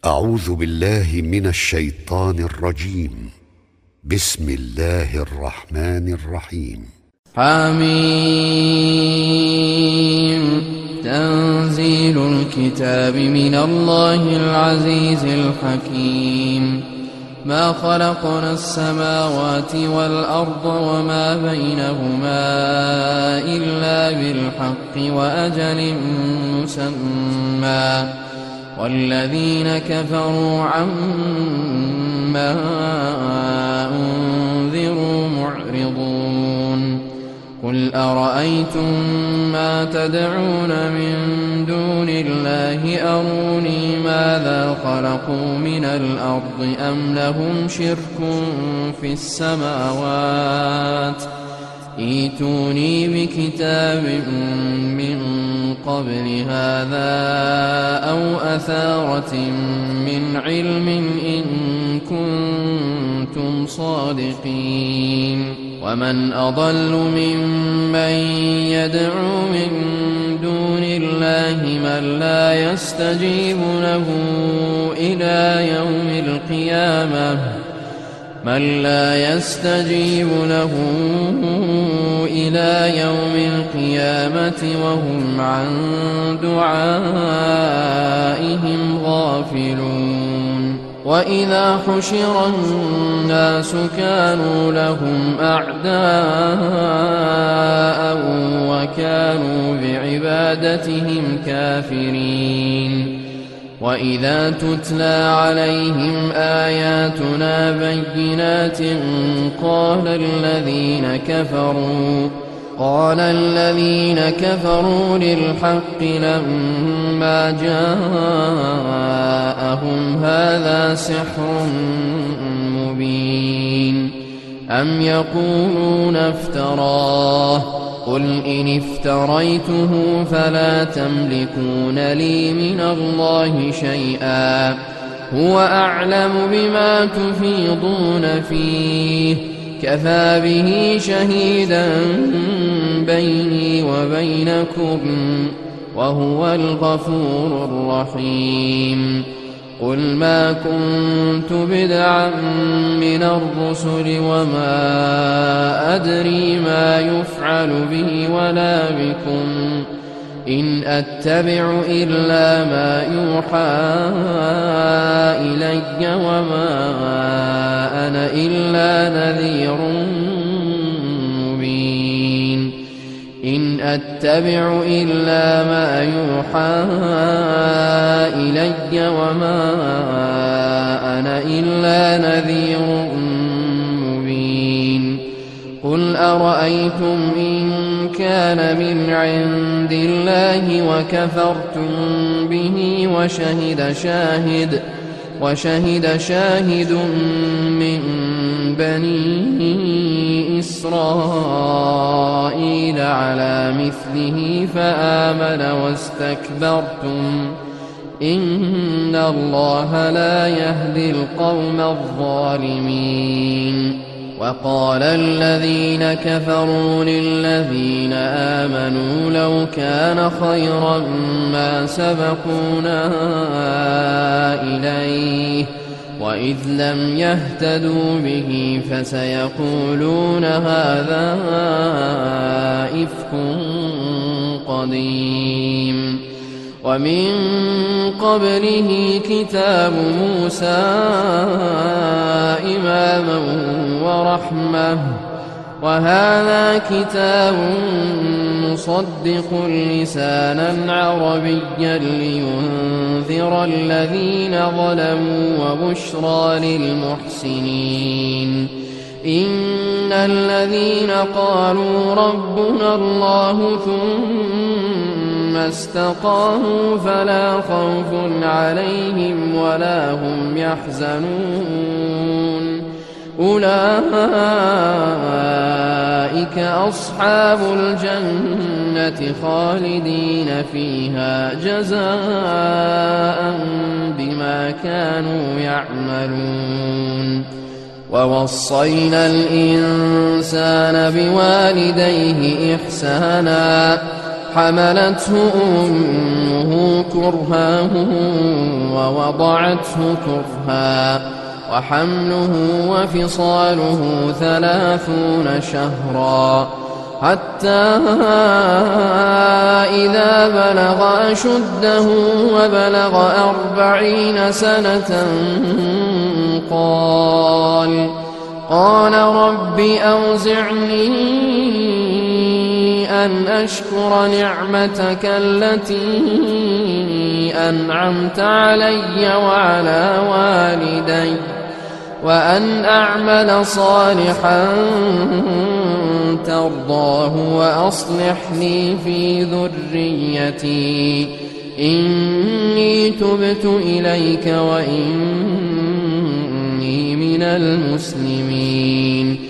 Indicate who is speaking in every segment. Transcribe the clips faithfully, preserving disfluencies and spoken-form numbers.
Speaker 1: أعوذ بالله من الشيطان الرجيم. بسم الله الرحمن الرحيم.
Speaker 2: حميم. تنزيل الكتاب من الله العزيز الحكيم. ما خلقنا السماوات والأرض وما بينهما إلا بالحق وأجل مسمى، والذين كفروا عما أنذروا معرضون. قل أرأيتم ما تدعون من دون الله أروني ماذا خلقوا من الأرض أم لهم شرك في السماوات؟ ائتوني بكتاب من قبل هذا أو أثارة من علم إن كنتم صادقين. ومن أضل ممن يدعو من دون الله من لا يستجيب له إلى يوم القيامة من لا يستجيب له إلى يوم القيامة وهم عن دعائهم غافلون. وإذا حشر الناس كانوا لهم أعداء وكانوا بعبادتهم كافرين. وإذا تتلى عليهم آياتنا بينات قال الذين كفروا قال الذين كفروا للحق لما جاءهم هذا سحر مبين. أم يقولون افتراه قل إن افتريته فلا تملكون لي من الله شيئا هو أعلم بما تفيضون فيه كفى به شهيدا بيني وبينكم وهو الغفور الرحيم. قل ما كنت بدعا من الرسل وما أدري ما يفعل بي ولا بكم إن أتبع إلا ما يوحى إلي وما أنا إلا نذير مبين. إن أتبع إلا ما يوحى إلي وما أنا إلا نذير مبين. قل أرأيتم إن كان من عند الله وكفرتم به وشهد شاهد وشهد شاهد من بني إسرائيل على مثله فآمن واستكبرتم إن الله لا يهدي القوم الظالمين. وقال الذين كفروا للذين آمنوا لو كان خيرا ما سبقونا إليه وإذ لم يهتدوا به فسيقولون هذا إفك قديم. ومن قبله كتاب موسى إماما ورحمة وهذا كتاب مصدق لسانا عربيا لينذر الذين ظلموا وبشرى للمحسنين. إن الذين قالوا ربنا الله ثم استقاموا فلا خوف عليهم ولا هم يحزنون أولئك أصحاب الجنة خالدين فيها جزاء بما كانوا يعملون. ووصينا الإنسان بوالديه إحسانا حملته أمه كرها ووضعته كرها وحمله وفصاله ثلاثون شهرا حتى إذا بلغ أشده وبلغ أربعين سنة قال قال رب أوزعني أن أشكر نعمتك التي أنعمت علي وعلى والدي وأن أعمل صالحا ترضاه وأصلح لي في ذريتي إني تبت إليك وإني من المسلمين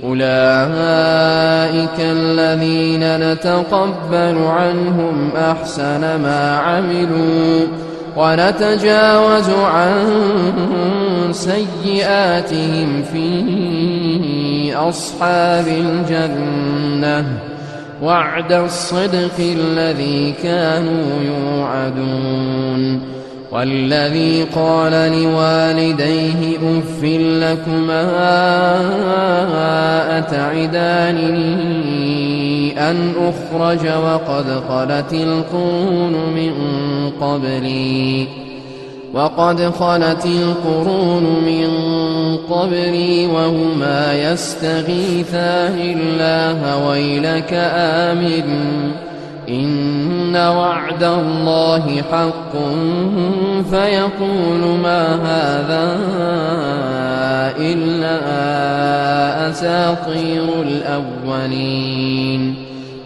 Speaker 2: أولئك الذين نتقبل عنهم أحسن ما عملوا ونتجاوز عن سيئاتهم في أصحاب الجنة وعد الصدق الذي كانوا يوعدون والذي قال لوالديه أف لكما أتعدانني أن أخرج وقد خلت القرون من قبلي وقد خلت القرون من قبلي وهما يستغيثان الله ويلك آمن إن وعد الله حق فيقول ما هذا إلا أساطير الأولين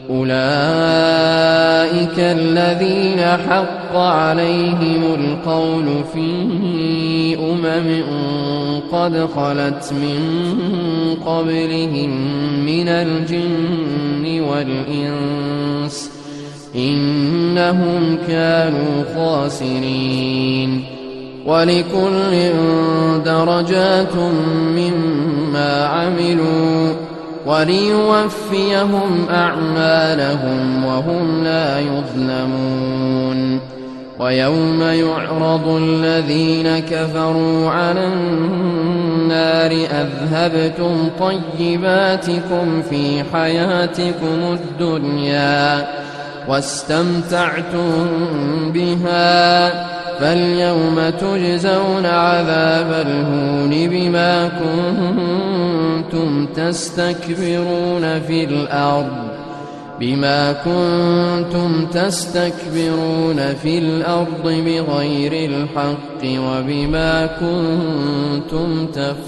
Speaker 2: أولئك الذين حق عليهم القول في أمم قد خلت من قبلهم من الجن والإنس إنهم كانوا خاسرين ولكل درجات مما عملوا وليوفيهم أعمالهم وهم لا يظلمون ويوم يعرض الذين كفروا على النار أذهبتم طيباتكم في حياتكم الدنيا واستمتعتم بها فاليوم تجزون عذاب الهون بما كنتم تستكبرون في الأرض بما كنتم تستكبرون في الأرض بغير الحق وبما كنتم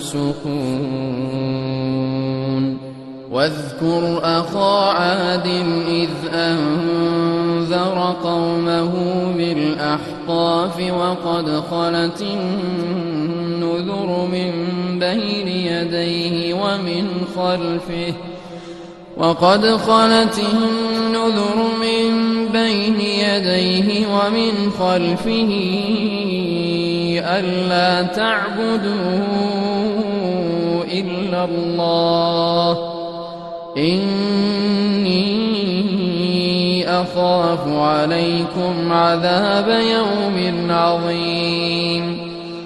Speaker 2: تفسقون واذكر أخا عاد إذ أنذر قومه بالأحقاف وقد خلت النذر من بين يديه ومن خلفه وقد خلت النذر من بين يديه ومن خلفه ألا تعبدوا إلا الله إني أخاف عليكم عذاب يوم عظيم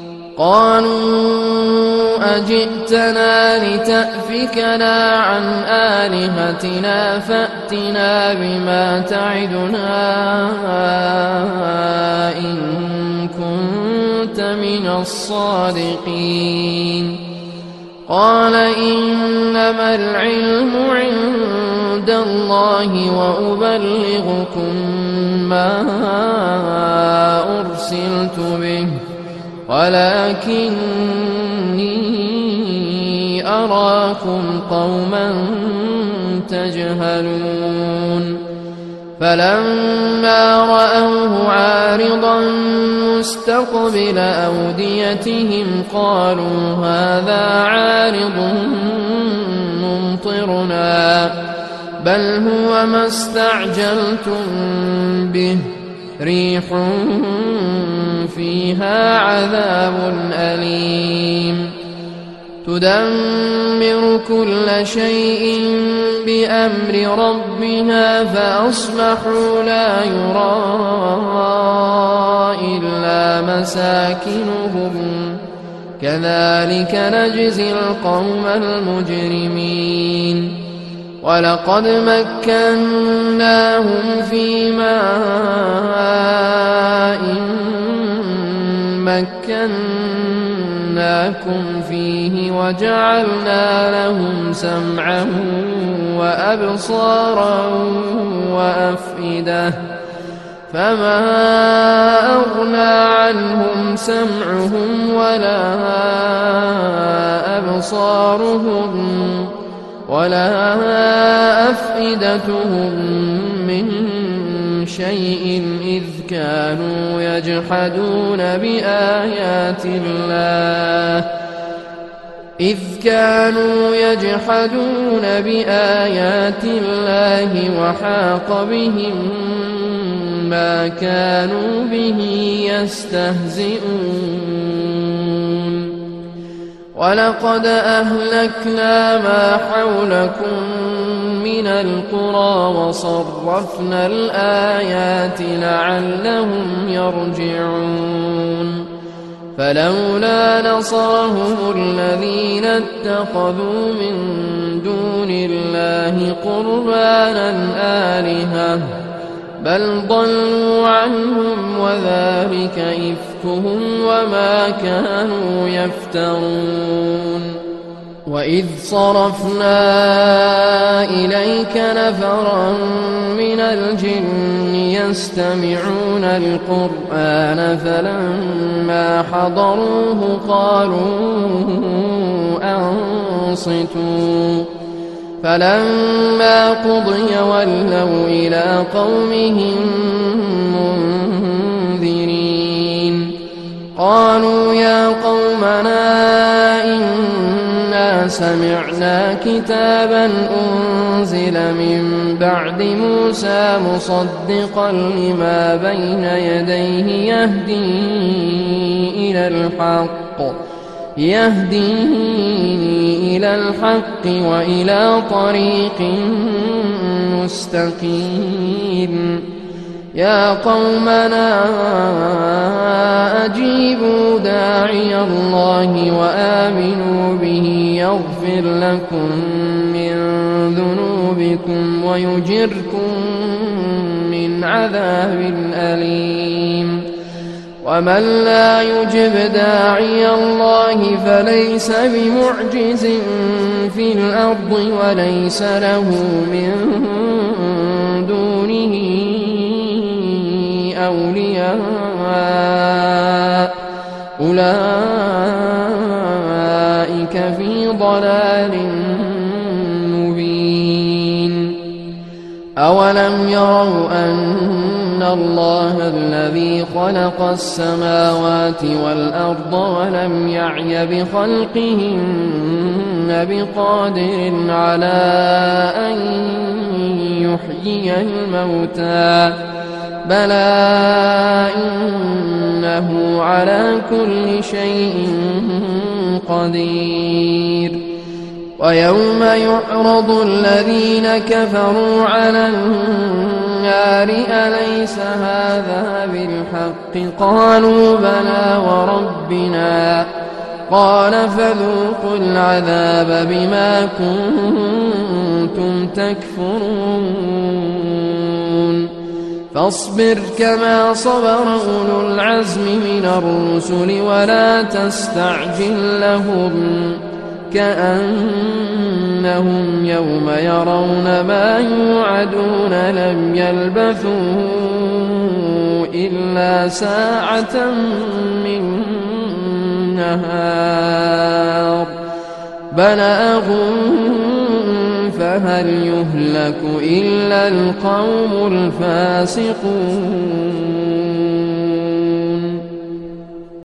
Speaker 2: قالوا أجئتنا لتأفكنا عن آلهتنا فأتنا بما تعدنا إن كنت من الصادقين قال إنما العلم عند الله وأبلغكم ما أرسلت به ولكني أراكم قوما تجهلون فلما رأوه عارضا مستقبل أوديتهم قالوا هذا عارض ممطرنا بل هو ما استعجلتم به ريح فيها عذاب أليم تدمر كل شيء بأمر ربها فأصبحوا لا يرى إلا مساكنهم كذلك نجزي القوم المجرمين ولقد مكناهم في ماء مكناكم فيه وجعلنا لهم سمعا وأبصارا وأفئدة فما أغنى عنهم سمعهم ولا أبصارهم ولا أفئدتهم من شيء إذ كانوا يجحدون بآيات الله إذ كانوا يجحدون بآيات الله وحاق بهم ما كانوا به يستهزئون ولقد أهلكنا ما حولكم من القرى وصرفنا الآيات لعلهم يرجعون فلولا نصرهم الذين اتخذوا من دون الله قربانا آلهة بل ضلوا عنهم وذلك إفكهم وما كانوا يفترون وإذ صرفنا إليك نفرا من الجن يستمعون القرآن فلما حضروه قالوا أنصتوا فلما قضي ولوا إلى قومهم منذرين قالوا يا قومنا إنا سمعنا كتابا أنزل من بعد موسى مصدقا لما بين يديه يهدي إلى الحق يهدي إلى الحق وإلى طريق مستقيم يا قومنا أجيبوا داعي الله وآمنوا به يغفر لكم من ذنوبكم ويجركم من عذاب أليم ومن لا يجب داعي الله فليس بمعجز في الأرض وليس له من دونه أولياء أولئك في ضلال مبين أولم يروا أن الله الذي خلق السماوات والأرض ولم يعي بخلقهن بقادر على أن يحيي الموتى بلى إنه على كل شيء قدير ويوم يعرض الذين كفروا على النار أليس هذا بالحق قالوا بلى وربنا قال فذوقوا العذاب بما كنتم تكفرون فاصبر كما صبر أولو العزم من الرسل ولا تستعجل لهم كأنهم يوم يرون ما يوعدون لم يلبثوا إلا ساعة من نهار بلاغ فهل يهلك إلا القوم الفاسقون